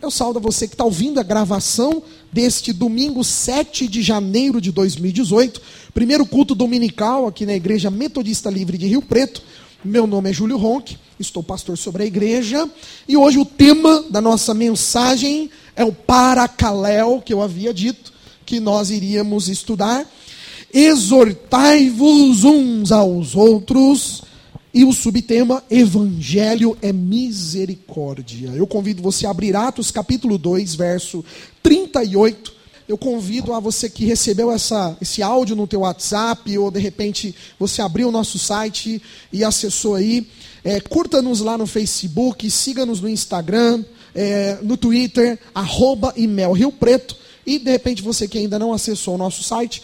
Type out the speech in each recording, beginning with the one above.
Eu saúdo a você que está ouvindo a gravação deste domingo 7 de janeiro de 2018, primeiro culto dominical aqui na Igreja Metodista Livre de Rio Preto. Meu nome é Júlio Ronck, estou pastor sobre a igreja, e hoje o tema da nossa mensagem é o Paracaléu, que eu havia dito que nós iríamos estudar. Exortai-vos uns aos outros. E o subtema, Evangelho é misericórdia. Eu convido você a abrir Atos capítulo 2, verso 38. Eu convido a você que recebeu esse áudio no teu WhatsApp, ou de repente você abriu o nosso site e acessou aí. Curta-nos lá no Facebook, siga-nos no Instagram, no Twitter, @imelriopreto. E de repente você que ainda não acessou o nosso site,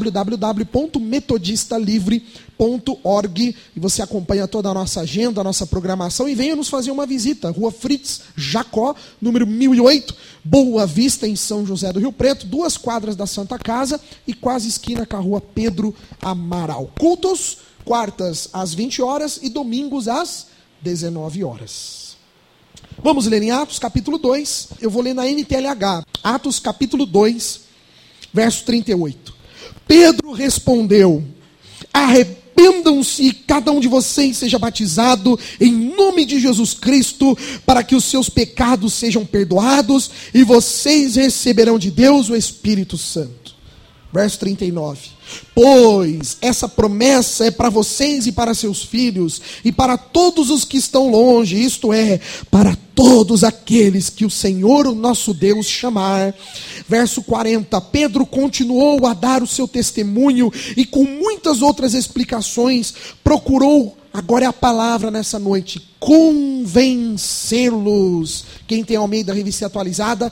www.metodistalivre.org, e você acompanha toda a nossa agenda, a nossa programação, e venha nos fazer uma visita. Rua Fritz Jacó, número 1008, Boa Vista, em São José do Rio Preto, 2 quadras da Santa Casa e quase esquina com a Rua Pedro Amaral. Cultos, quartas às 20 horas e domingos às 19 horas. Vamos ler em Atos capítulo 2, eu vou ler na NTLH, Atos capítulo 2, verso 38. Pedro respondeu: arrependam-se e cada um de vocês seja batizado em nome de Jesus Cristo, para que os seus pecados sejam perdoados, e vocês receberão de Deus o Espírito Santo. Verso 39. Pois essa promessa é para vocês e para seus filhos, e para todos os que estão longe, isto é, para todos aqueles que o Senhor, o nosso Deus, chamar. Verso 40, Pedro continuou a dar o seu testemunho, e com muitas outras explicações, procurou, agora é a palavra nessa noite, convencê-los. Quem tem Almeida Revista Atualizada,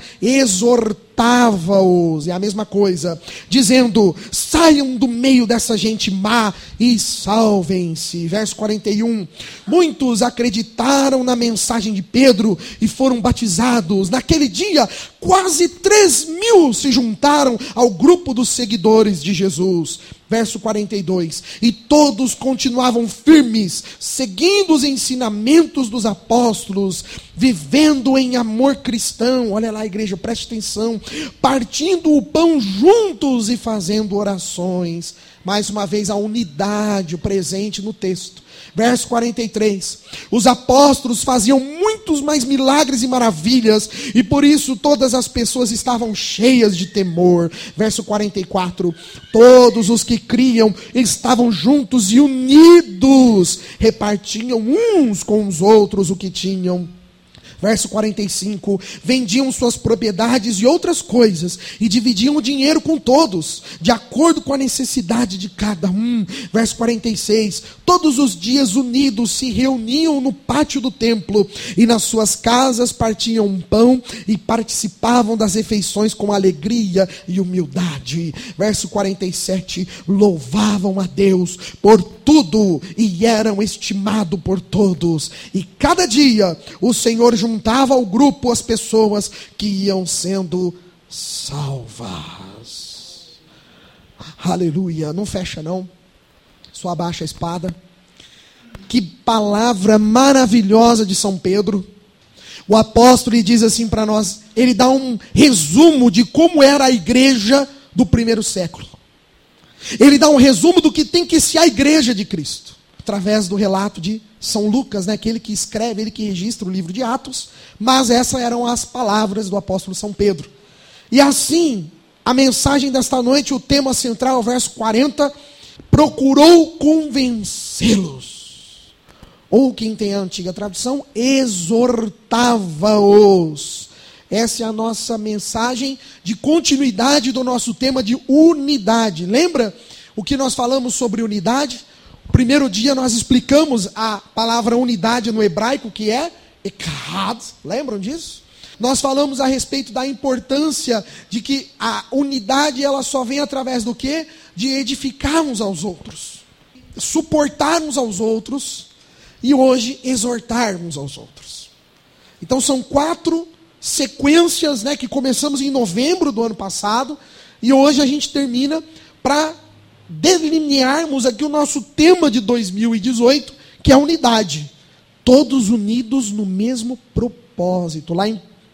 exortava-os, é a mesma coisa, dizendo: saiam do meio dessa gente má e salvem-se. Verso 41, muitos acreditaram na mensagem de Pedro e foram batizados. Naquele dia, quase 3.000 se juntaram ao grupo dos seguidores de Jesus. Verso 42, e todos continuavam firmes, seguindo os ensinamentos dos apóstolos, vivendo em amor cristão. Olha lá, igreja, preste atenção. Partindo o pão juntos e fazendo orações. Mais uma vez a unidade presente no texto. Verso 43, os apóstolos faziam muitos mais milagres e maravilhas, e por isso todas as pessoas estavam cheias de temor. Verso 44, todos os que criam estavam juntos e unidos, repartiam uns com os outros o que tinham. Verso 45, vendiam suas propriedades e outras coisas, e dividiam o dinheiro com todos, de acordo com a necessidade de cada um. Verso 46, todos os dias unidos se reuniam no pátio do templo, e nas suas casas partiam um pão, e participavam das refeições com alegria e humildade. Verso 47, louvavam a Deus por tudo, e eram estimados por todos. E cada dia o Senhor juntava ao grupo as pessoas que iam sendo salvas. Aleluia. Não fecha não. Só abaixa a espada. Que palavra maravilhosa de São Pedro. O apóstolo ele diz assim para nós, ele dá um resumo de como era a igreja do primeiro século. Ele dá um resumo do que tem que ser a igreja de Cristo, através do relato de São Lucas, né, aquele que escreve, ele que registra o livro de Atos, mas essas eram as palavras do apóstolo São Pedro. E assim, a mensagem desta noite, o tema central, o verso 40, procurou convencê-los. Ou quem tem a antiga tradução, exortava-os. Essa é a nossa mensagem de continuidade do nosso tema de unidade. Lembra o que nós falamos sobre unidade? No primeiro dia nós explicamos a palavra unidade no hebraico, que é echad. Lembram disso? Nós falamos a respeito da importância de que a unidade ela só vem através do quê? De edificarmos aos outros, suportarmos aos outros e hoje exortarmos aos outros. Então são 4 sequências, né, que começamos em novembro do ano passado, e hoje a gente termina para delinearmos aqui o nosso tema de 2018, que é a unidade. Todos unidos no mesmo propósito. Lá em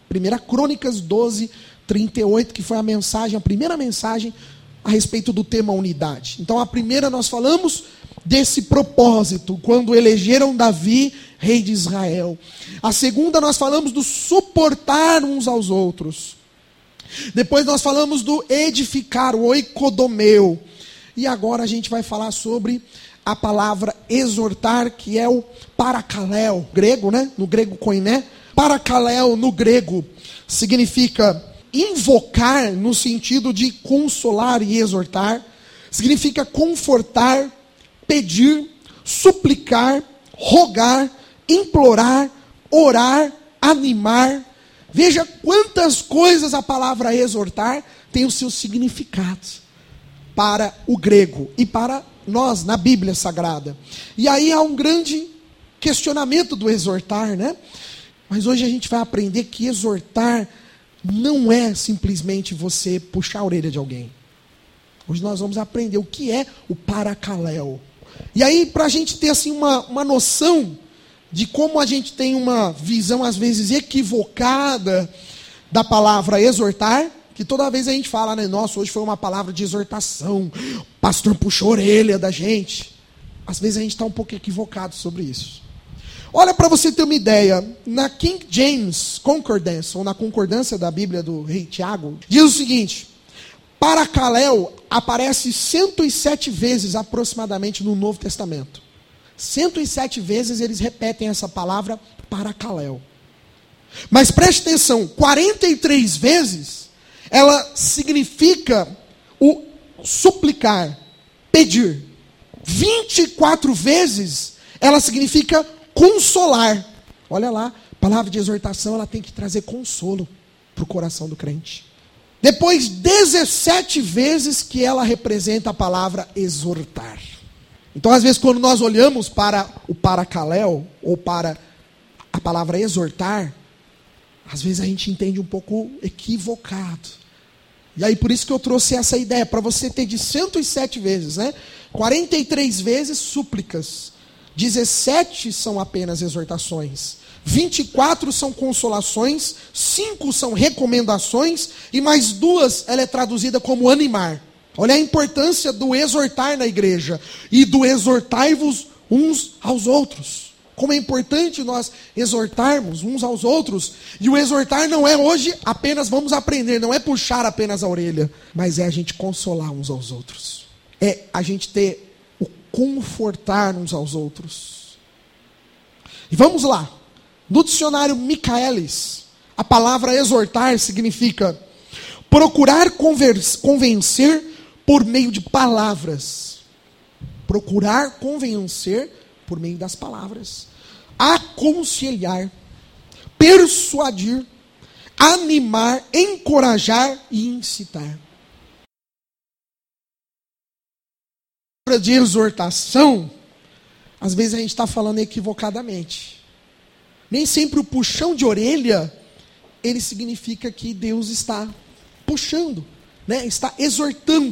1 Crônicas 12, 38, que foi a primeira mensagem a respeito do tema unidade. Então a primeira nós falamos desse propósito, quando elegeram Davi, rei de Israel. A segunda nós falamos do suportar uns aos outros. Depois nós falamos do edificar, o oikodomeu. E agora a gente vai falar sobre a palavra exortar, que é o parakaleo, grego, né? No grego koiné. Parakaleo no grego significa invocar no sentido de consolar e exortar. Significa confortar, pedir, suplicar, rogar, implorar, orar, animar. Veja quantas coisas a palavra exortar tem os seus significados para o grego e para nós na Bíblia Sagrada. E aí há um grande questionamento do exortar, né? Mas hoje a gente vai aprender que exortar não é simplesmente você puxar a orelha de alguém. Hoje nós vamos aprender o que é o parakaleo. E aí, para a gente ter assim, uma noção de como a gente tem uma visão, às vezes, equivocada da palavra exortar, que toda vez a gente fala, né? Nossa, hoje foi uma palavra de exortação, o pastor puxou a orelha da gente. Às vezes a gente está um pouco equivocado sobre isso. Olha, para você ter uma ideia, na King James Concordance, ou na concordância da Bíblia do rei Tiago, diz o seguinte: parakaleo aparece 107 vezes aproximadamente no Novo Testamento. 107 vezes eles repetem essa palavra parakaleo. Mas preste atenção, 43 vezes ela significa o suplicar, pedir. 24 vezes ela significa consolar. Olha lá, a palavra de exortação ela tem que trazer consolo para o coração do crente. Depois, 17 vezes que ela representa a palavra exortar. Então, às vezes, quando nós olhamos para o parakaleo, ou para a palavra exortar, às vezes a gente entende um pouco equivocado. E aí, por isso que eu trouxe essa ideia, para você ter de 107 vezes, né? 43 vezes súplicas, 17 são apenas exortações, 24 são consolações, 5 são recomendações, e mais 2 ela é traduzida como animar. Olha a importância do exortar na igreja, e do exortai-vos uns aos outros. Como é importante nós exortarmos uns aos outros. E o exortar não é hoje apenas vamos aprender, não é puxar apenas a orelha, mas é a gente consolar uns aos outros. É a gente ter o confortar uns aos outros. E vamos lá. No dicionário Michaelis, a palavra exortar significa procurar convencer por meio de palavras. Procurar convencer por meio das palavras. Aconselhar, persuadir, animar, encorajar e incitar. De exortação, às vezes a gente está falando equivocadamente. Nem sempre o puxão de orelha, ele significa que Deus está puxando, né? Está exortando.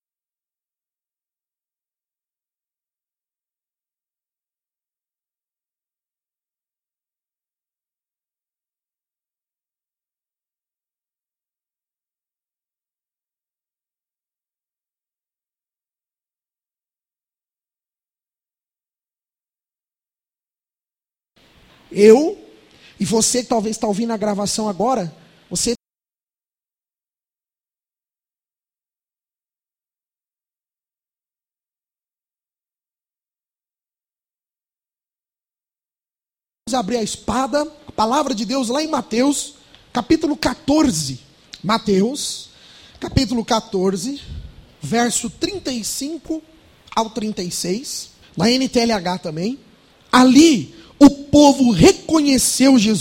Eu, e você que talvez está ouvindo a gravação agora, você vamos abrir a espada, a palavra de Deus lá em Mateus, capítulo 14. Mateus, capítulo 14, verso 35 ao 36, na NTLH também. Ali, o povo reconheceu Jesus.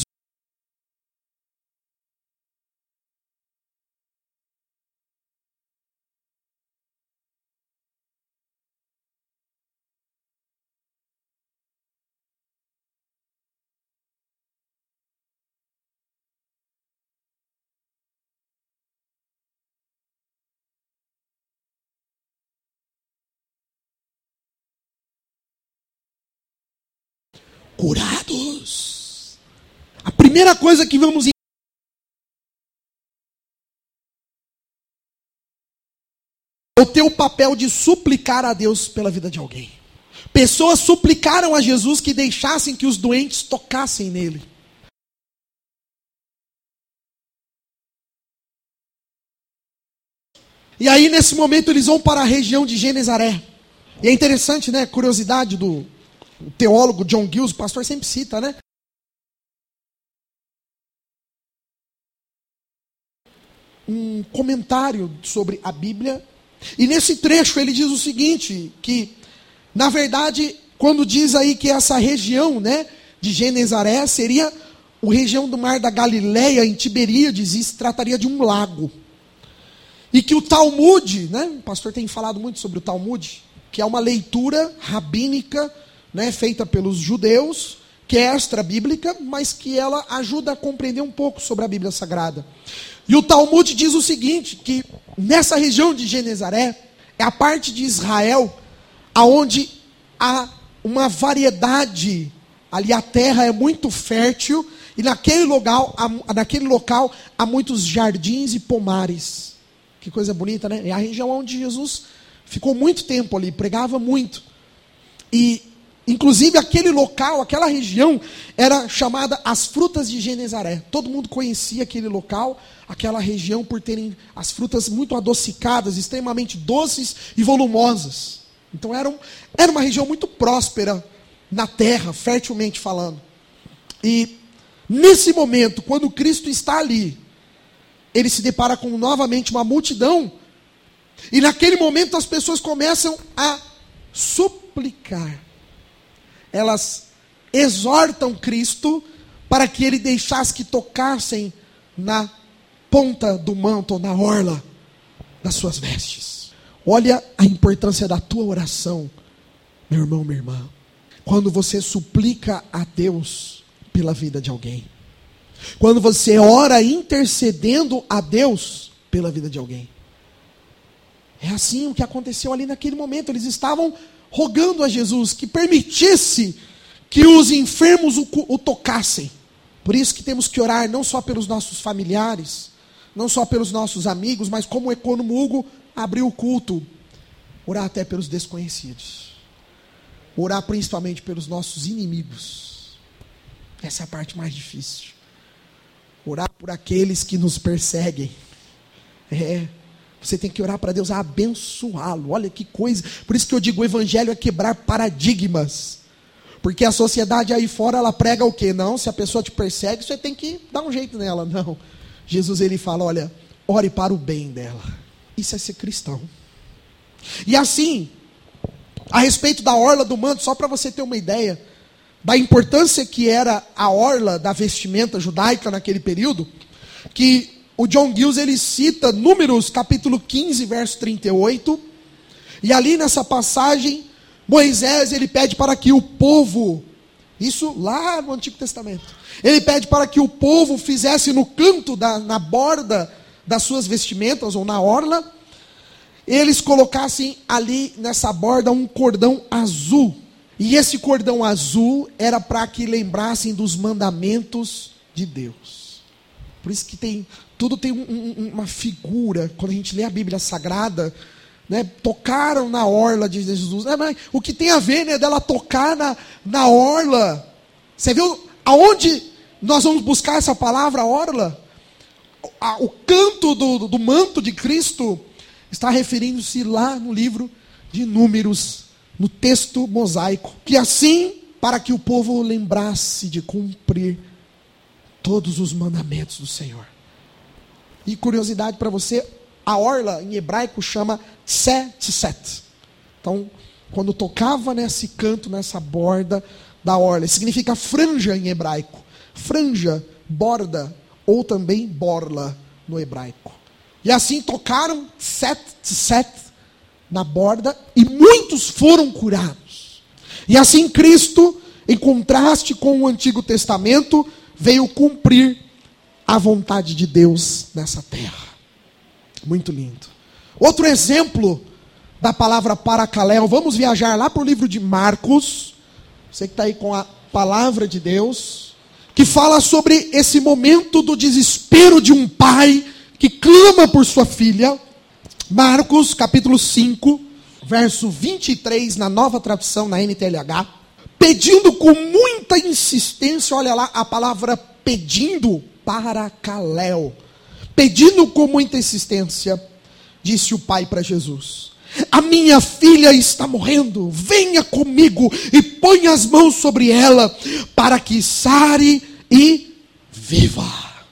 Curados. A primeira coisa que vamos o teu papel de suplicar a Deus pela vida de alguém. Pessoas suplicaram a Jesus que deixassem que os doentes tocassem nele. E aí, nesse momento, eles vão para a região de Genezaré. E é interessante, né? Curiosidade do teólogo John Gill, o pastor sempre cita, né? Um comentário sobre a Bíblia. E nesse trecho ele diz o seguinte, que, na verdade, quando diz aí que essa região, né, de Genezaré seria a região do mar da Galileia, em Tiberíades, e se trataria de um lago. E que o Talmud, né, o pastor tem falado muito sobre o Talmud, que é uma leitura rabínica, né, feita pelos judeus, que é extra-bíblica, mas que ela ajuda a compreender um pouco sobre a Bíblia Sagrada. E o Talmud diz o seguinte, que nessa região de Genezaré, é a parte de Israel, aonde há uma variedade, ali a terra é muito fértil, e naquele local há muitos jardins e pomares. Que coisa bonita, né? É a região onde Jesus ficou muito tempo ali, pregava muito. E, inclusive, aquele local, aquela região, era chamada as frutas de Genezaré. Todo mundo conhecia aquele local, aquela região, por terem as frutas muito adocicadas, extremamente doces e volumosas. Então, era uma região muito próspera na terra, fertilmente falando. E, nesse momento, quando Cristo está ali, ele se depara com novamente uma multidão, e naquele momento as pessoas começam a suplicar. Elas exortam Cristo para que ele deixasse que tocassem na ponta do manto, ou na orla das suas vestes. Olha a importância da tua oração, meu irmão, minha irmã. Quando você suplica a Deus pela vida de alguém. Quando você ora intercedendo a Deus pela vida de alguém. É assim o que aconteceu ali naquele momento. Eles estavam rogando a Jesus que permitisse que os enfermos o tocassem. Por isso que temos que orar não só pelos nossos familiares, não só pelos nossos amigos, mas como o Econômico Hugo abriu o culto, orar até pelos desconhecidos. Orar principalmente pelos nossos inimigos. Essa é a parte mais difícil. Orar por aqueles que nos perseguem. Você tem que orar para Deus abençoá-lo. Olha que coisa. Por isso que eu digo, o evangelho é quebrar paradigmas. Porque a sociedade aí fora, ela prega o quê? Não, se a pessoa te persegue, você tem que dar um jeito nela. Não. Jesus, ele fala, olha, ore para o bem dela. Isso é ser cristão. E assim, a respeito da orla do manto, só para você ter uma ideia da importância que era a orla da vestimenta judaica naquele período, que o John Gill, ele cita Números capítulo 15, verso 38, e ali nessa passagem, Moisés, ele pede para que o povo, isso lá no Antigo Testamento, ele pede para que o povo fizesse no canto, na borda das suas vestimentas, ou na orla, eles colocassem ali nessa borda um cordão azul. E esse cordão azul era para que lembrassem dos mandamentos de Deus. Por isso que tudo tem uma figura. Quando a gente lê a Bíblia Sagrada, né, tocaram na orla de Jesus. Mas o que tem a ver, né, dela tocar na orla? Você viu aonde nós vamos buscar essa palavra orla? O canto do manto de Cristo está referindo-se lá no livro de Números, no texto mosaico, que assim, para que o povo lembrasse de cumprir todos os mandamentos do Senhor. E curiosidade para você, a orla em hebraico chama tset. Então, quando tocava nesse canto, nessa borda da orla, significa franja em hebraico. Franja, borda, ou também borla no hebraico. E assim tocaram tset na borda, e muitos foram curados. E assim Cristo, em contraste com o Antigo Testamento, veio cumprir a vontade de Deus nessa terra. Muito lindo. Outro exemplo da palavra paracaléu, vamos viajar lá para o livro de Marcos, você que está aí com a palavra de Deus, que fala sobre esse momento do desespero de um pai que clama por sua filha. Marcos, capítulo 5, verso 23, na nova tradução, na NTLH. Pedindo com muita insistência, olha lá a palavra pedindo, paracaléu. Pedindo com muita insistência, disse o pai para Jesus: a minha filha está morrendo, venha comigo e ponha as mãos sobre ela, para que sare e viva.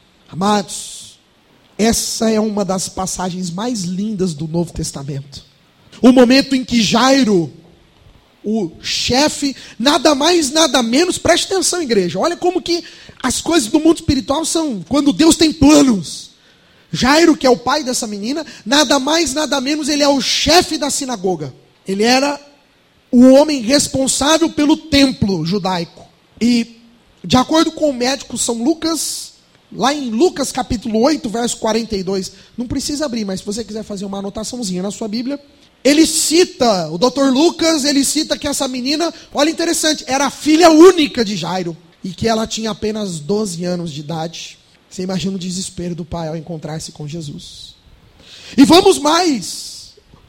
Amados, essa é uma das passagens mais lindas do Novo Testamento. O momento em que Jairo, o chefe, nada mais, nada menos, preste atenção, igreja, olha como que as coisas do mundo espiritual são, quando Deus tem planos. Jairo, que é o pai dessa menina, nada mais, nada menos, ele é o chefe da sinagoga. Ele era o homem responsável pelo templo judaico. E, de acordo com o médico São Lucas, lá em Lucas capítulo 8, verso 42, não precisa abrir, mas se você quiser fazer uma anotaçãozinha na sua Bíblia, ele cita, o Dr. Lucas, ele cita que essa menina, olha interessante, era a filha única de Jairo, e que ela tinha apenas 12 anos de idade. Você imagina o desespero do pai ao encontrar-se com Jesus. E vamos mais.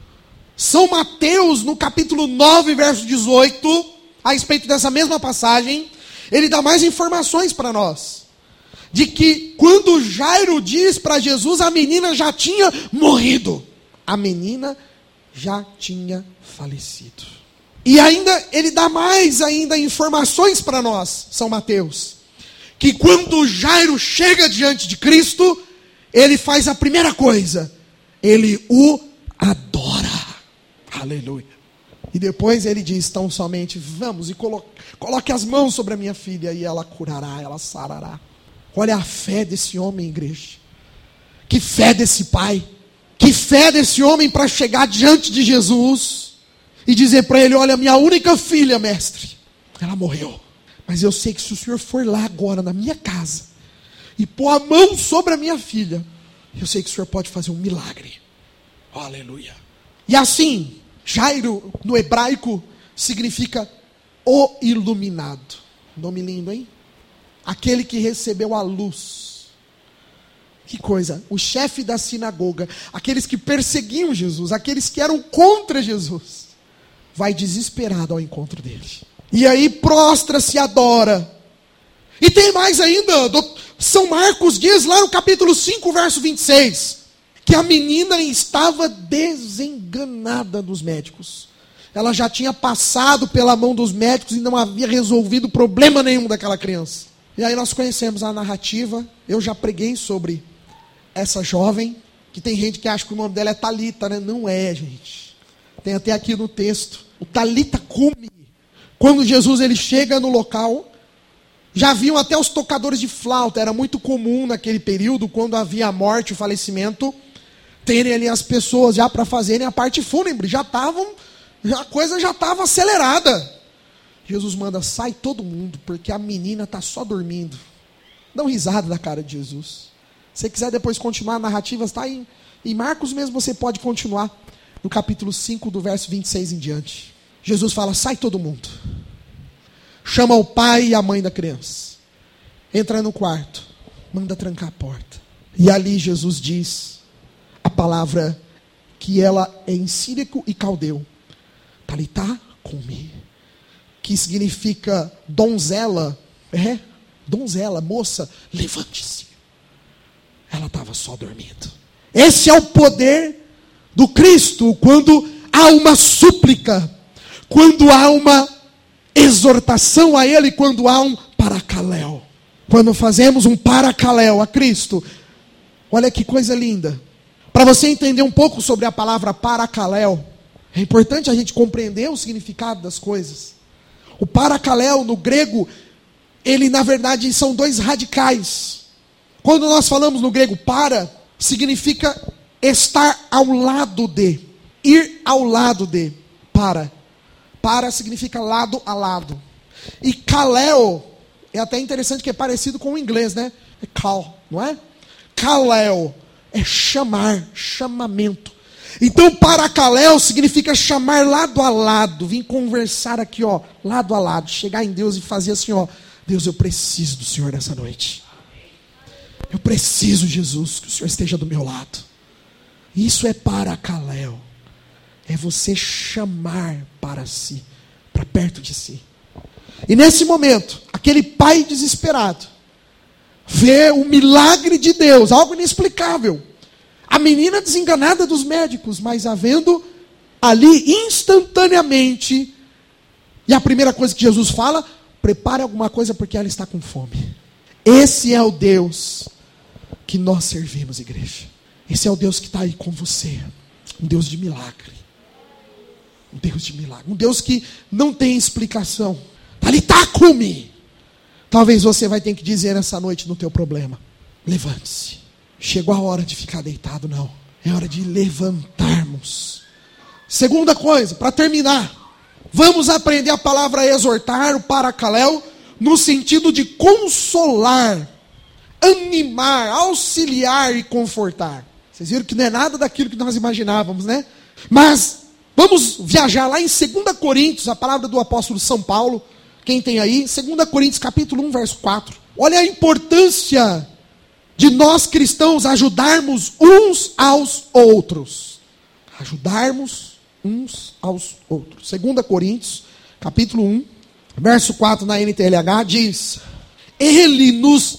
São Mateus, no capítulo 9, verso 18, a respeito dessa mesma passagem, ele dá mais informações para nós. De que quando Jairo diz para Jesus, a menina já tinha morrido. A menina já tinha falecido. E ainda, ele dá mais ainda informações para nós, São Mateus. Que quando Jairo chega diante de Cristo, ele faz a primeira coisa, ele o adora. Aleluia. E depois ele diz tão somente: vamos e coloque as mãos sobre a minha filha e ela curará, ela sarará. Olha a fé desse homem, igreja. Que fé desse pai. Que fé desse homem para chegar diante de Jesus e dizer para ele: olha, minha única filha, mestre, ela morreu. Mas eu sei que se o senhor for lá agora na minha casa e pôr a mão sobre a minha filha, eu sei que o senhor pode fazer um milagre. Oh, aleluia. E assim, Jairo no hebraico significa o iluminado. Nome lindo, hein? Aquele que recebeu a luz. Que coisa, o chefe da sinagoga, aqueles que perseguiam Jesus, aqueles que eram contra Jesus, vai desesperado ao encontro dele. E aí prostra-se e adora. E tem mais ainda, São Marcos diz lá no capítulo 5, verso 26, que a menina estava desenganada dos médicos. Ela já tinha passado pela mão dos médicos e não havia resolvido problema nenhum daquela criança. E aí nós conhecemos a narrativa, eu já preguei sobre essa jovem, que tem gente que acha que o nome dela é Talita, né? Não é, gente. Tem até aqui no texto, o Talita Cumi. Quando Jesus ele chega no local, já haviam até os tocadores de flauta. Era muito comum naquele período, quando havia a morte, o falecimento, terem ali as pessoas já para fazerem a parte fúnebre. A coisa já estava acelerada. Jesus manda: sai todo mundo, porque a menina está só dormindo. Dá risada da cara de Jesus. Se você quiser depois continuar a narrativa, está em Marcos mesmo, você pode continuar no capítulo 5, do verso 26 em diante. Jesus fala: sai todo mundo. Chama o pai e a mãe da criança. Entra no quarto. Manda trancar a porta. E ali Jesus diz a palavra que ela é em síriaco e caldeu. Talitá cumi. Que significa donzela. Donzela, moça, levante-se. Ela estava só dormindo. Esse é o poder do Cristo, quando há uma súplica, quando há uma exortação a Ele, quando há um paracaléu. Quando fazemos um paracaléu a Cristo, olha que coisa linda. Para você entender um pouco sobre a palavra paracaléu, é importante a gente compreender o significado das coisas. O paracaléu no grego, ele na verdade são dois radicais. Quando nós falamos no grego para, significa estar ao lado de, ir ao lado de, para. Para significa lado a lado. E kaleo, é até interessante que é parecido com o inglês, né? É call, não é? Kaleo é chamar, chamamento. Então paracaléu significa chamar lado a lado, vir conversar aqui, ó, lado a lado, chegar em Deus e fazer assim, ó: Deus, eu preciso do Senhor nessa noite. Eu preciso, Jesus, que o Senhor esteja do meu lado. Isso é paracaléu. É você chamar para si, para perto de si. E nesse momento, aquele pai desesperado vê o milagre de Deus, algo inexplicável. A menina desenganada dos médicos, mas havendo ali instantaneamente, e a primeira coisa que Jesus fala: prepare alguma coisa porque ela está com fome. Esse é o Deus que nós servimos, igreja. Esse é o Deus que está aí com você. Um Deus de milagre. Um Deus de milagre. Um Deus que não tem explicação. Talitá-cumi. Talvez você vai ter que dizer nessa noite no teu problema: levante-se. Chegou a hora de ficar deitado, não. É hora de levantarmos. Segunda coisa, para terminar. Vamos aprender a palavra exortar, o paracaléu, no sentido de consolar, animar, auxiliar e confortar. Vocês viram que não é nada daquilo que nós imaginávamos, né? Mas vamos viajar lá em 2 Coríntios, a palavra do apóstolo São Paulo. Quem tem aí? 2 Coríntios capítulo 1, verso 4. Olha a importância de nós cristãos ajudarmos uns aos outros. Ajudarmos uns aos outros. 2 Coríntios capítulo 1, verso 4 na NTLH diz: Ele nos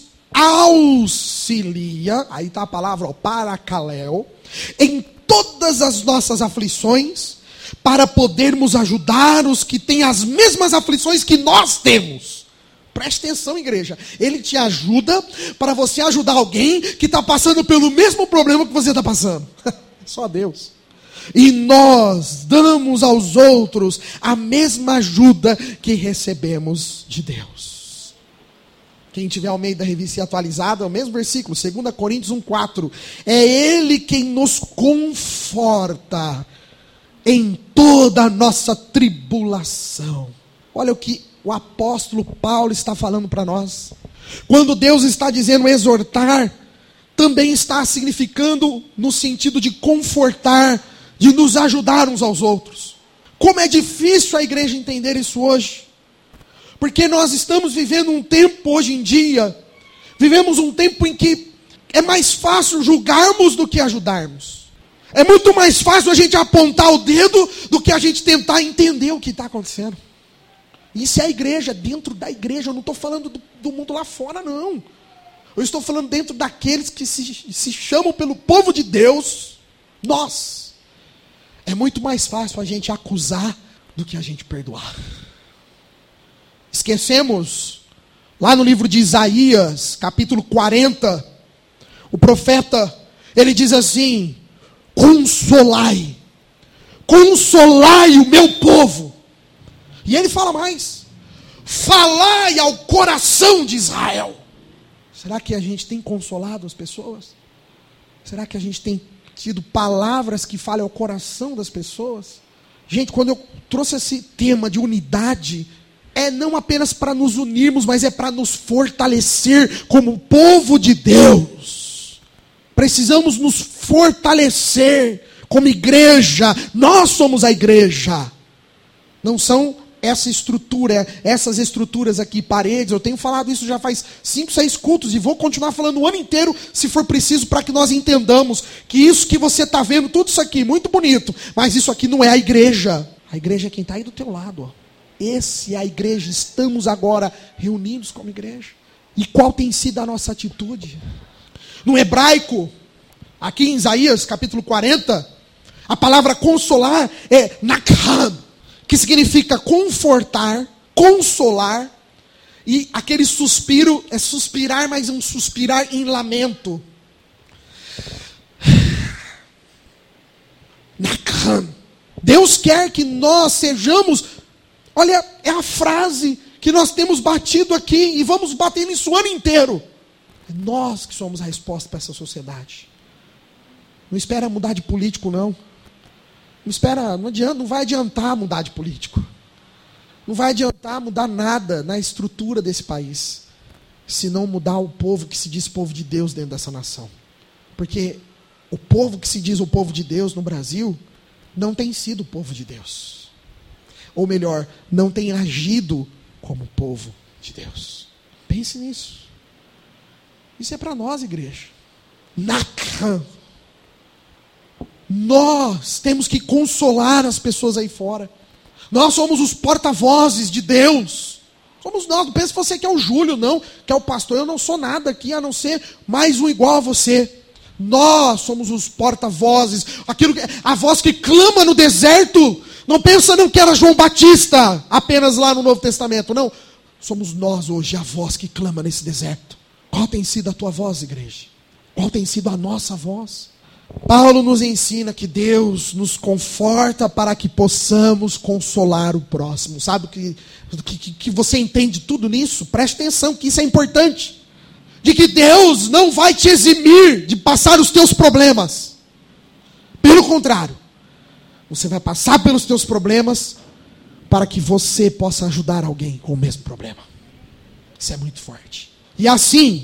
auxilia, aí está a palavra paracaléu, em todas as nossas aflições, para podermos ajudar os que têm as mesmas aflições que nós temos. Preste atenção, igreja. Ele te ajuda para você ajudar alguém que está passando pelo mesmo problema que você está passando. Só Deus. E nós damos aos outros a mesma ajuda que recebemos de Deus. Quem tiver ao meio da revista atualizada, é o mesmo versículo, 2 Coríntios 1,4. É Ele quem nos conforta em toda a nossa tribulação. Olha o que o apóstolo Paulo está falando para nós. Quando Deus está dizendo exortar, também está significando no sentido de confortar, de nos ajudar uns aos outros. Como é difícil a igreja entender isso hoje. Porque nós estamos vivendo um tempo hoje em dia, vivemos um tempo em que é mais fácil julgarmos do que ajudarmos. É muito mais fácil a gente apontar o dedo do que a gente tentar entender o que está acontecendo. Isso é a igreja, dentro da igreja. Eu não estou falando do mundo lá fora, não. Eu estou falando dentro daqueles que se chamam pelo povo de Deus. Nós. É muito mais fácil a gente acusar do que a gente perdoar. Esquecemos, lá no livro de Isaías, capítulo 40, o profeta, ele diz assim: consolai o meu povo. E ele fala mais: falai ao coração de Israel. Será que a gente tem consolado as pessoas? Será que a gente tem tido palavras que falem ao coração das pessoas? Gente, quando eu trouxe esse tema de unidade, é não apenas para nos unirmos, mas é para nos fortalecer como povo de Deus. Precisamos nos fortalecer como igreja. Nós somos a igreja. Não são essas estruturas aqui, paredes. Eu tenho falado isso já faz 5, 6 cultos e vou continuar falando o ano inteiro, se for preciso, para que nós entendamos que isso que você está vendo, tudo isso aqui, muito bonito, mas isso aqui não é a igreja. A igreja é quem está aí do teu lado, ó. Esse é a igreja. Estamos agora reunidos como igreja. E qual tem sido a nossa atitude? No hebraico, aqui em Isaías capítulo 40, a palavra consolar é nakham, que significa confortar, consolar. E aquele suspiro é suspirar, mas um suspirar em lamento. Nakham. Deus quer que nós sejamos... Olha, é a frase que nós temos batido aqui e vamos bater nisso o ano inteiro. É nós que somos a resposta para essa sociedade. Não espera mudar de político, não. Não vai adiantar mudar de político. Não vai adiantar mudar nada na estrutura desse país, se não mudar o povo que se diz povo de Deus dentro dessa nação. Porque o povo que se diz o povo de Deus no Brasil não tem sido o povo de Deus. Ou melhor, não tem agido como povo de Deus. Pense nisso. Isso é para nós, igreja. Nakham. Nós temos que consolar as pessoas aí fora. Nós somos os porta-vozes de Deus. Somos nós. Não pense você que é o Júlio, não, que é o pastor. Eu não sou nada aqui, a não ser mais um igual a você. Nós somos os porta-vozes. A voz que clama no deserto. Não pensa não que era João Batista, apenas lá no Novo Testamento. Não. Somos nós hoje a voz que clama nesse deserto. Qual tem sido a tua voz, igreja? Qual tem sido a nossa voz? Paulo nos ensina que Deus nos conforta para que possamos consolar o próximo. Sabe que você entende tudo nisso? Preste atenção que isso é importante. De que Deus não vai te eximir de passar os teus problemas. Pelo contrário, você vai passar pelos teus problemas para que você possa ajudar alguém com o mesmo problema. Isso é muito forte. E assim,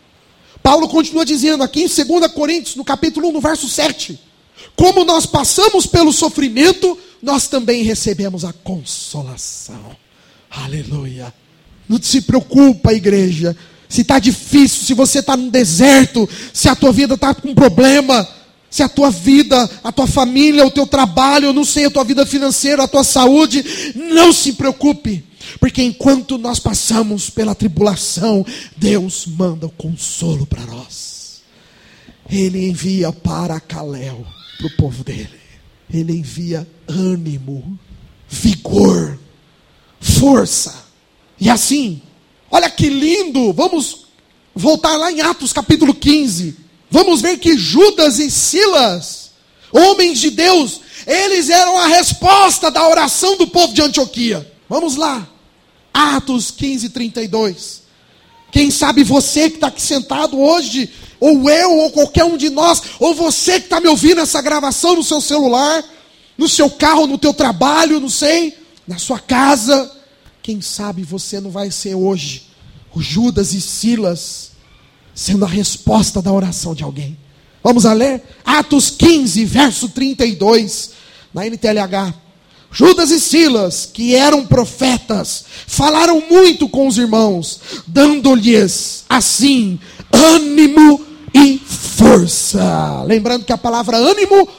Paulo continua dizendo aqui em 2 Coríntios, no capítulo 1, no verso 7. Como nós passamos pelo sofrimento, nós também recebemos a consolação. Aleluia. Não se preocupa, igreja. Se está difícil, se você está num deserto, se a tua vida está com problema, se a tua vida, a tua família, o teu trabalho, eu não sei, a tua vida financeira, a tua saúde, não se preocupe. Porque enquanto nós passamos pela tribulação, Deus manda o consolo para nós. Ele envia Paracaléu para o povo dele. Ele envia ânimo, vigor, força. E assim, olha que lindo, vamos voltar lá em Atos capítulo 15. Vamos ver que Judas e Silas, homens de Deus, eles eram a resposta da oração do povo de Antioquia. Vamos lá. Atos 15, 32. Quem sabe você que está aqui sentado hoje, ou eu, ou qualquer um de nós, ou você que está me ouvindo essa gravação no seu celular, no seu carro, no teu trabalho, não sei, na sua casa. Quem sabe você não vai ser hoje o Judas e Silas, sendo a resposta da oração de alguém. Vamos a ler? Atos 15, verso 32, na NTLH. Judas e Silas, que eram profetas, falaram muito com os irmãos, dando-lhes, assim, ânimo e força. Lembrando que a palavra ânimo,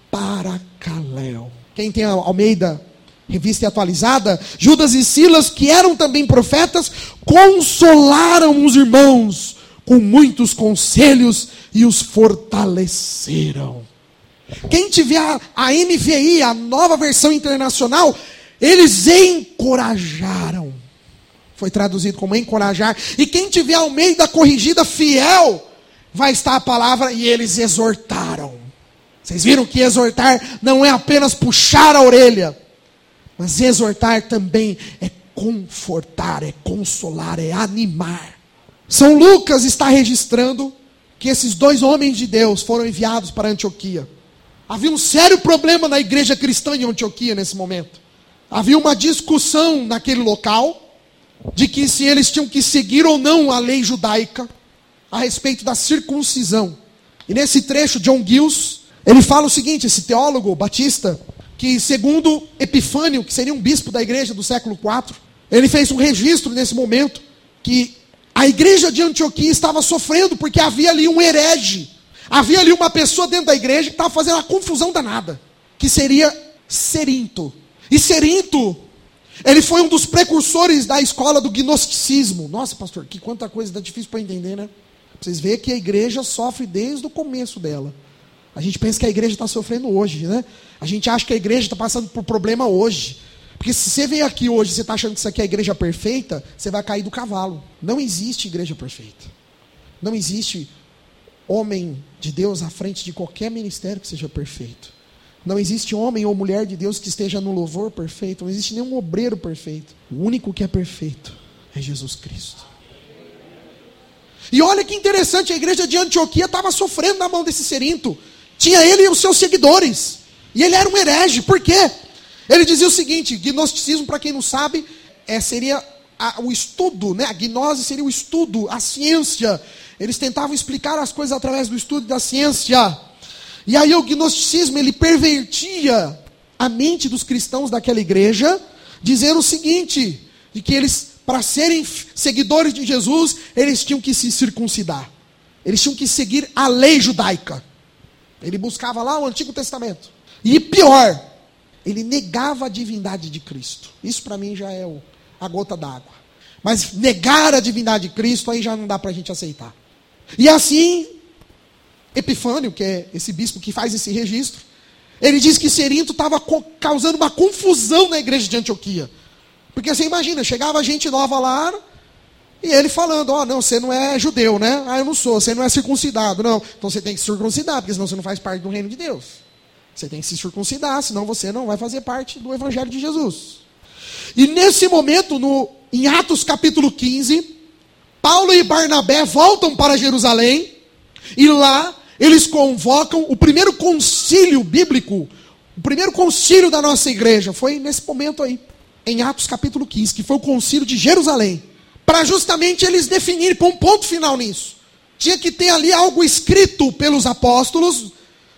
paracaléu. Quem tem a Almeida, revista e atualizada, Judas e Silas, que eram também profetas, consolaram os irmãos com muitos conselhos e os fortaleceram. Quem tiver a NVI, a nova versão internacional, eles encorajaram. Foi traduzido como encorajar. E quem tiver a Almeida corrigida fiel, vai estar a palavra e eles exortaram. Vocês viram que exortar não é apenas puxar a orelha, mas exortar também é confortar, é consolar, é animar. São Lucas está registrando que esses dois homens de Deus foram enviados para Antioquia. Havia um sério problema na igreja cristã em Antioquia nesse momento. Havia uma discussão naquele local de que se eles tinham que seguir ou não a lei judaica a respeito da circuncisão. E nesse trecho, John Giles, ele fala o seguinte, esse teólogo batista, que segundo Epifânio, que seria um bispo da igreja do século IV, ele fez um registro nesse momento que a igreja de Antioquia estava sofrendo porque havia ali um herege. Havia ali uma pessoa dentro da igreja que estava fazendo uma confusão danada, que seria Cerinto. E Cerinto, ele foi um dos precursores da escola do gnosticismo. Nossa, pastor, que quanta coisa dá difícil para entender, né? Vocês veem que a igreja sofre desde o começo dela. A gente pensa que a igreja está sofrendo hoje, né? A gente acha que a igreja está passando por problema hoje. Porque se você veio aqui hoje e você está achando que isso aqui é a igreja perfeita, você vai cair do cavalo. Não existe igreja perfeita. Não existe homem de Deus à frente de qualquer ministério que seja perfeito. Não existe homem ou mulher de Deus que esteja no louvor perfeito. Não existe nenhum obreiro perfeito. O único que é perfeito é Jesus Cristo. E olha que interessante, a igreja de Antioquia estava sofrendo na mão desse Cerinto. Tinha ele e os seus seguidores. E ele era um herege. Por quê? Ele dizia o seguinte, gnosticismo, para quem não sabe, seria o estudo, né? A gnose seria o estudo, a ciência. Eles tentavam explicar as coisas através do estudo da ciência. E aí o gnosticismo, ele pervertia a mente dos cristãos daquela igreja, dizendo o seguinte, de que eles, para serem seguidores de Jesus, eles tinham que se circuncidar. Eles tinham que seguir a lei judaica. Ele buscava lá o Antigo Testamento. E pior, ele negava a divindade de Cristo. Isso para mim já é a gota d'água. Mas negar a divindade de Cristo, aí já não dá para a gente aceitar. E assim, Epifânio, que é esse bispo que faz esse registro, ele diz que Cerinto estava causando uma confusão na igreja de Antioquia. Porque você imagina, chegava gente nova lá, e ele falando, não, você não é judeu, né? Eu não sou, você não é circuncidado, não. Então você tem que se circuncidar, porque senão você não faz parte do reino de Deus. Você tem que se circuncidar, senão você não vai fazer parte do evangelho de Jesus. E nesse momento, em Atos capítulo 15, Paulo e Barnabé voltam para Jerusalém, e lá eles convocam o primeiro concílio bíblico, o primeiro concílio da nossa igreja, foi nesse momento aí, em Atos capítulo 15, que foi o concílio de Jerusalém, para justamente eles definirem, pôr um ponto final nisso. Tinha que ter ali algo escrito pelos apóstolos,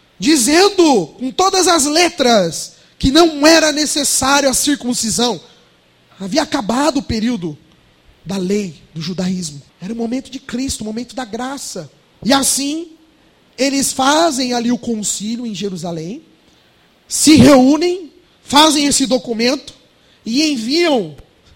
dizendo com todas as letras que não era necessário a circuncisão. Havia acabado o período da lei, do judaísmo. Era o momento de Cristo, o momento da graça. E assim, eles fazem ali o concílio em Jerusalém, se reúnem, fazem esse documento e enviam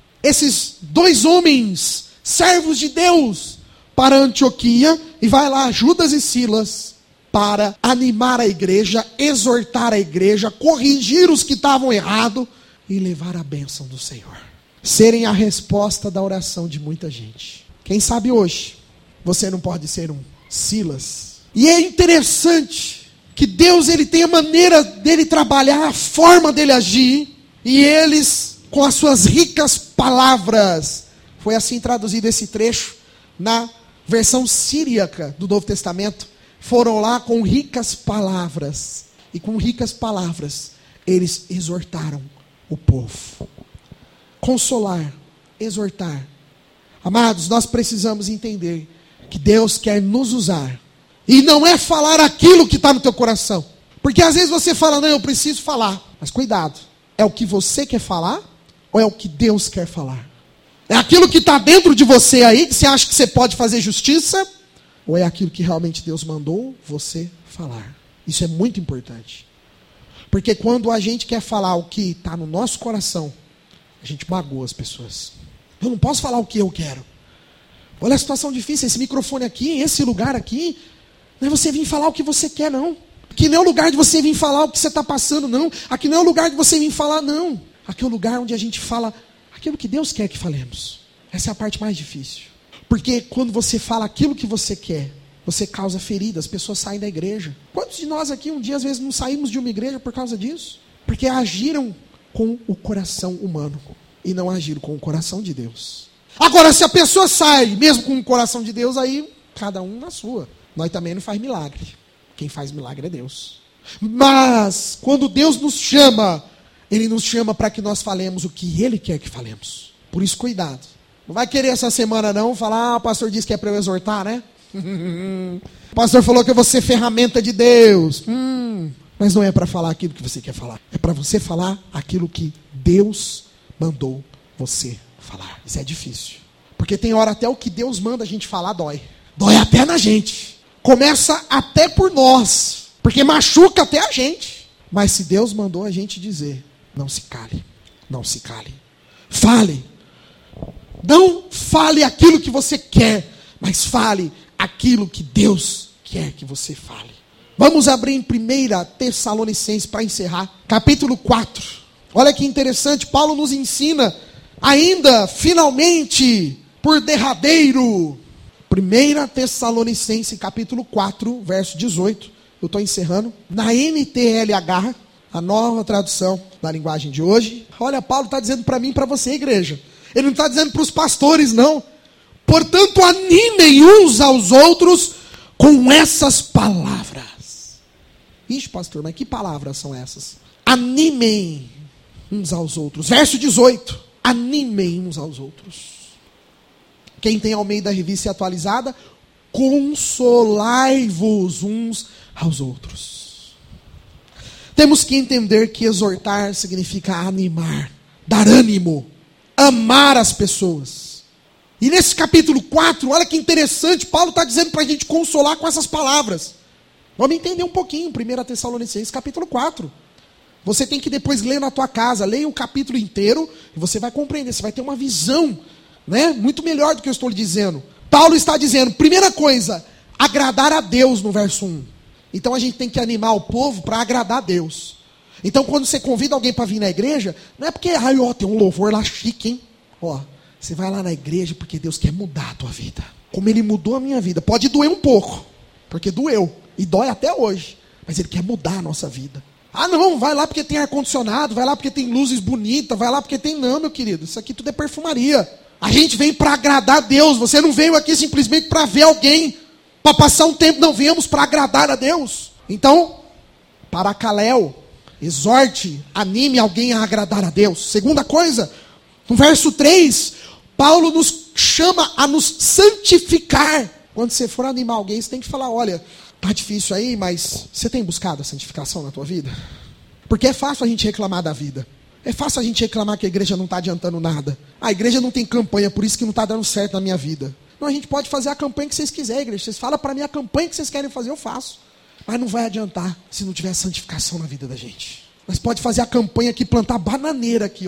esses 2 homens, servos de Deus, para Antioquia, e vai lá Judas e Silas para animar a igreja, exortar a igreja, corrigir os que estavam errados e levar a bênção do Senhor. Serem a resposta da oração de muita gente. Quem sabe hoje você não pode ser um Silas. E é interessante que Deus, ele tem a maneira dele trabalhar, a forma dele agir, e eles, com as suas ricas palavras, foi assim traduzido esse trecho na versão síriaca do Novo Testamento, foram lá com ricas palavras, e com ricas palavras eles exortaram o povo. Consolar, exortar. Amados, nós precisamos entender que Deus quer nos usar. E não é falar aquilo que está no teu coração. Porque às vezes você fala, não, eu preciso falar. Mas cuidado, é o que você quer falar ou é o que Deus quer falar? É aquilo que está dentro de você aí, que você acha que você pode fazer justiça? Ou é aquilo que realmente Deus mandou você falar? Isso é muito importante. Porque quando a gente quer falar o que está no nosso coração, a gente magoa as pessoas. Eu não posso falar o que eu quero. Olha a situação difícil, esse microfone aqui, esse lugar aqui, não é você vir falar o que você quer, não. Aqui não é o lugar de você vir falar o que você está passando, não. Aqui não é o lugar de você vir falar, não. Aqui é o lugar onde a gente fala aquilo que Deus quer que falemos. Essa é a parte mais difícil. Porque quando você fala aquilo que você quer, você causa feridas, as pessoas saem da igreja. Quantos de nós aqui um dia às vezes não saímos de uma igreja por causa disso? Porque agiram com o coração humano e não agiram com o coração de Deus. Agora, se a pessoa sai mesmo com o coração de Deus, aí cada um na sua. Nós também não faz milagre. Quem faz milagre é Deus. Mas quando Deus nos chama, Ele nos chama para que nós falemos o que Ele quer que falemos. Por isso, cuidado. Não vai querer essa semana não falar, o pastor disse que é para eu exortar, né? O pastor falou que eu vou ser ferramenta de Deus. Mas não é para falar aquilo que você quer falar. É para você falar aquilo que Deus mandou você falar. Isso é difícil. Porque tem hora até o que Deus manda a gente falar dói. Dói até na gente. Começa até por nós. Porque machuca até a gente. Mas se Deus mandou a gente dizer, não se cale. Não se cale. Fale. Não fale aquilo que você quer, mas fale aquilo que Deus quer que você fale. Vamos abrir em 1 Tessalonicenses para encerrar. Capítulo 4. Olha que interessante, Paulo nos ensina ainda, finalmente, por derradeiro. 1 Tessalonicenses, capítulo 4, verso 18. Eu estou encerrando. Na NTLH, a nova tradução da linguagem de hoje. Olha, Paulo está dizendo para mim e para você, igreja. Ele não está dizendo para os pastores, não. Portanto, animem uns aos outros com essas palavras. Ixi, pastor, mas que palavras são essas? Animem uns aos outros. Verso 18. Animem uns aos outros. Quem tem Almeida Revista Atualizada, consolai-vos uns aos outros. Temos que entender que exortar significa animar, dar ânimo, amar as pessoas. E nesse capítulo 4, olha que interessante, Paulo está dizendo para a gente consolar com essas palavras. Vamos entender um pouquinho, 1 Tessalonicenses capítulo 4. Você tem que depois ler na tua casa, leia o capítulo inteiro, e você vai compreender, você vai ter uma visão, né, muito melhor do que eu estou lhe dizendo. Paulo está dizendo, primeira coisa, agradar a Deus no verso 1. Então a gente tem que animar o povo para agradar a Deus. Então quando você convida alguém para vir na igreja, não é porque, tem um louvor lá chique, hein? Você vai lá na igreja porque Deus quer mudar a tua vida. Como Ele mudou a minha vida. Pode doer um pouco, porque doeu, e dói até hoje. Mas Ele quer mudar a nossa vida. Não, vai lá porque tem ar-condicionado, vai lá porque tem luzes bonitas, vai lá porque tem... Não, meu querido, isso aqui tudo é perfumaria. A gente vem para agradar a Deus. Você não veio aqui simplesmente para ver alguém, para passar um tempo. Não, viemos para agradar a Deus. Então, paracaléu, exorte, anime alguém a agradar a Deus. Segunda coisa, no verso 3, Paulo nos chama a nos santificar. Quando você for animar alguém, você tem que falar, olha, tá difícil aí, mas você tem buscado a santificação na tua vida? Porque é fácil a gente reclamar da vida. É fácil a gente reclamar que a igreja não está adiantando nada. A igreja não tem campanha, por isso que não está dando certo na minha vida. Não, a gente pode fazer a campanha que vocês quiserem, igreja. Vocês falam para mim a campanha que vocês querem fazer, eu faço. Mas não vai adiantar se não tiver santificação na vida da gente. Mas pode fazer a campanha aqui, plantar bananeira aqui,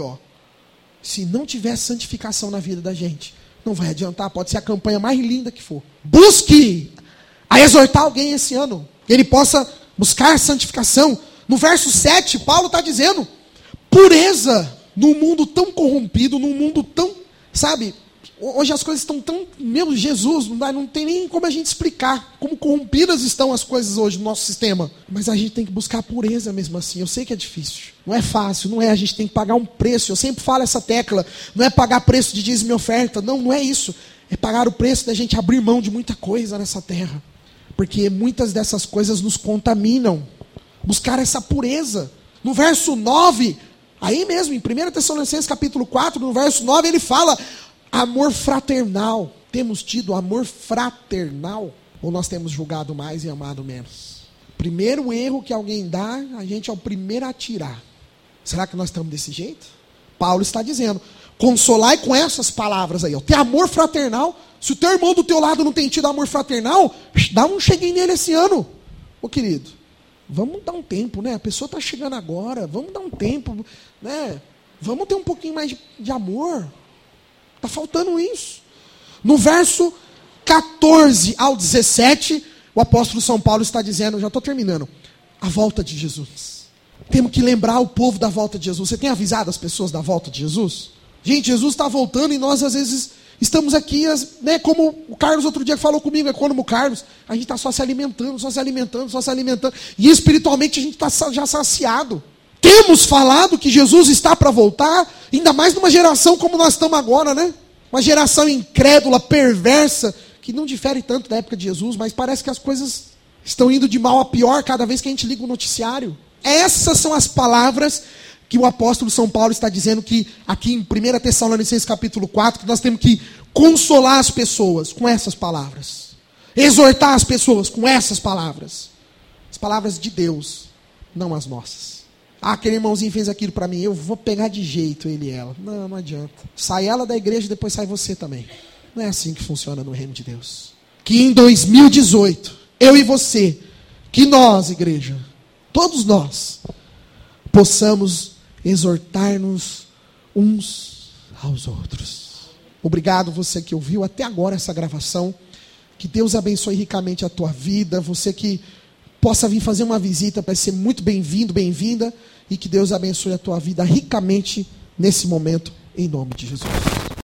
Se não tiver santificação na vida da gente, não vai adiantar. Pode ser a campanha mais linda que for. Busque a exortar alguém esse ano, que ele possa buscar santificação. No verso 7, Paulo está dizendo, pureza num mundo tão corrompido, num mundo tão, hoje as coisas estão tão, meu Jesus, não tem nem como a gente explicar como corrompidas estão as coisas hoje no nosso sistema. Mas a gente tem que buscar pureza mesmo assim. Eu sei que é difícil, não é fácil, não é, a gente tem que pagar um preço. Eu sempre falo essa tecla, não é pagar preço de dízimo e oferta, não é isso. É pagar o preço da gente abrir mão de muita coisa nessa terra. Porque muitas dessas coisas nos contaminam. Buscar essa pureza. No verso 9, aí mesmo, em 1 Tessalonicenses capítulo 4, no verso 9, ele fala, amor fraternal. Temos tido amor fraternal? Ou nós temos julgado mais e amado menos? Primeiro erro que alguém dá, a gente é o primeiro a tirar. Será que nós estamos desse jeito? Paulo está dizendo, consolai com essas palavras aí. Ter amor fraternal. Se o teu irmão do teu lado não tem tido amor fraternal, dá um cheguinho nele esse ano. Querido, vamos dar um tempo, né? A pessoa está chegando agora, vamos dar um tempo, né? Vamos ter um pouquinho mais de amor. Está faltando isso. No verso 14 ao 17, o apóstolo São Paulo está dizendo, já estou terminando, a volta de Jesus. Temos que lembrar o povo da volta de Jesus. Você tem avisado as pessoas da volta de Jesus? Gente, Jesus está voltando e nós às vezes estamos aqui, né, como o Carlos outro dia falou comigo, econômico Carlos, a gente está só se alimentando. E espiritualmente a gente está já saciado. Temos falado que Jesus está para voltar, ainda mais numa geração como nós estamos agora, né? Uma geração incrédula, perversa, que não difere tanto da época de Jesus, mas parece que as coisas estão indo de mal a pior cada vez que a gente liga o noticiário. Essas são as palavras que o apóstolo São Paulo está dizendo que aqui em 1 Tessalonicenses capítulo 4, que nós temos que consolar as pessoas com essas palavras. Exortar as pessoas com essas palavras. As palavras de Deus, não as nossas. Aquele irmãozinho fez aquilo para mim, eu vou pegar de jeito ele e ela. Não adianta. Sai ela da igreja e depois sai você também. Não é assim que funciona no reino de Deus. Que em 2018, eu e você, que nós, igreja, todos nós, possamos exortar-nos uns aos outros. Obrigado você que ouviu até agora essa gravação. Que Deus abençoe ricamente a tua vida. Você que possa vir fazer uma visita, vai ser muito bem-vindo, bem-vinda. E que Deus abençoe a tua vida ricamente nesse momento, em nome de Jesus.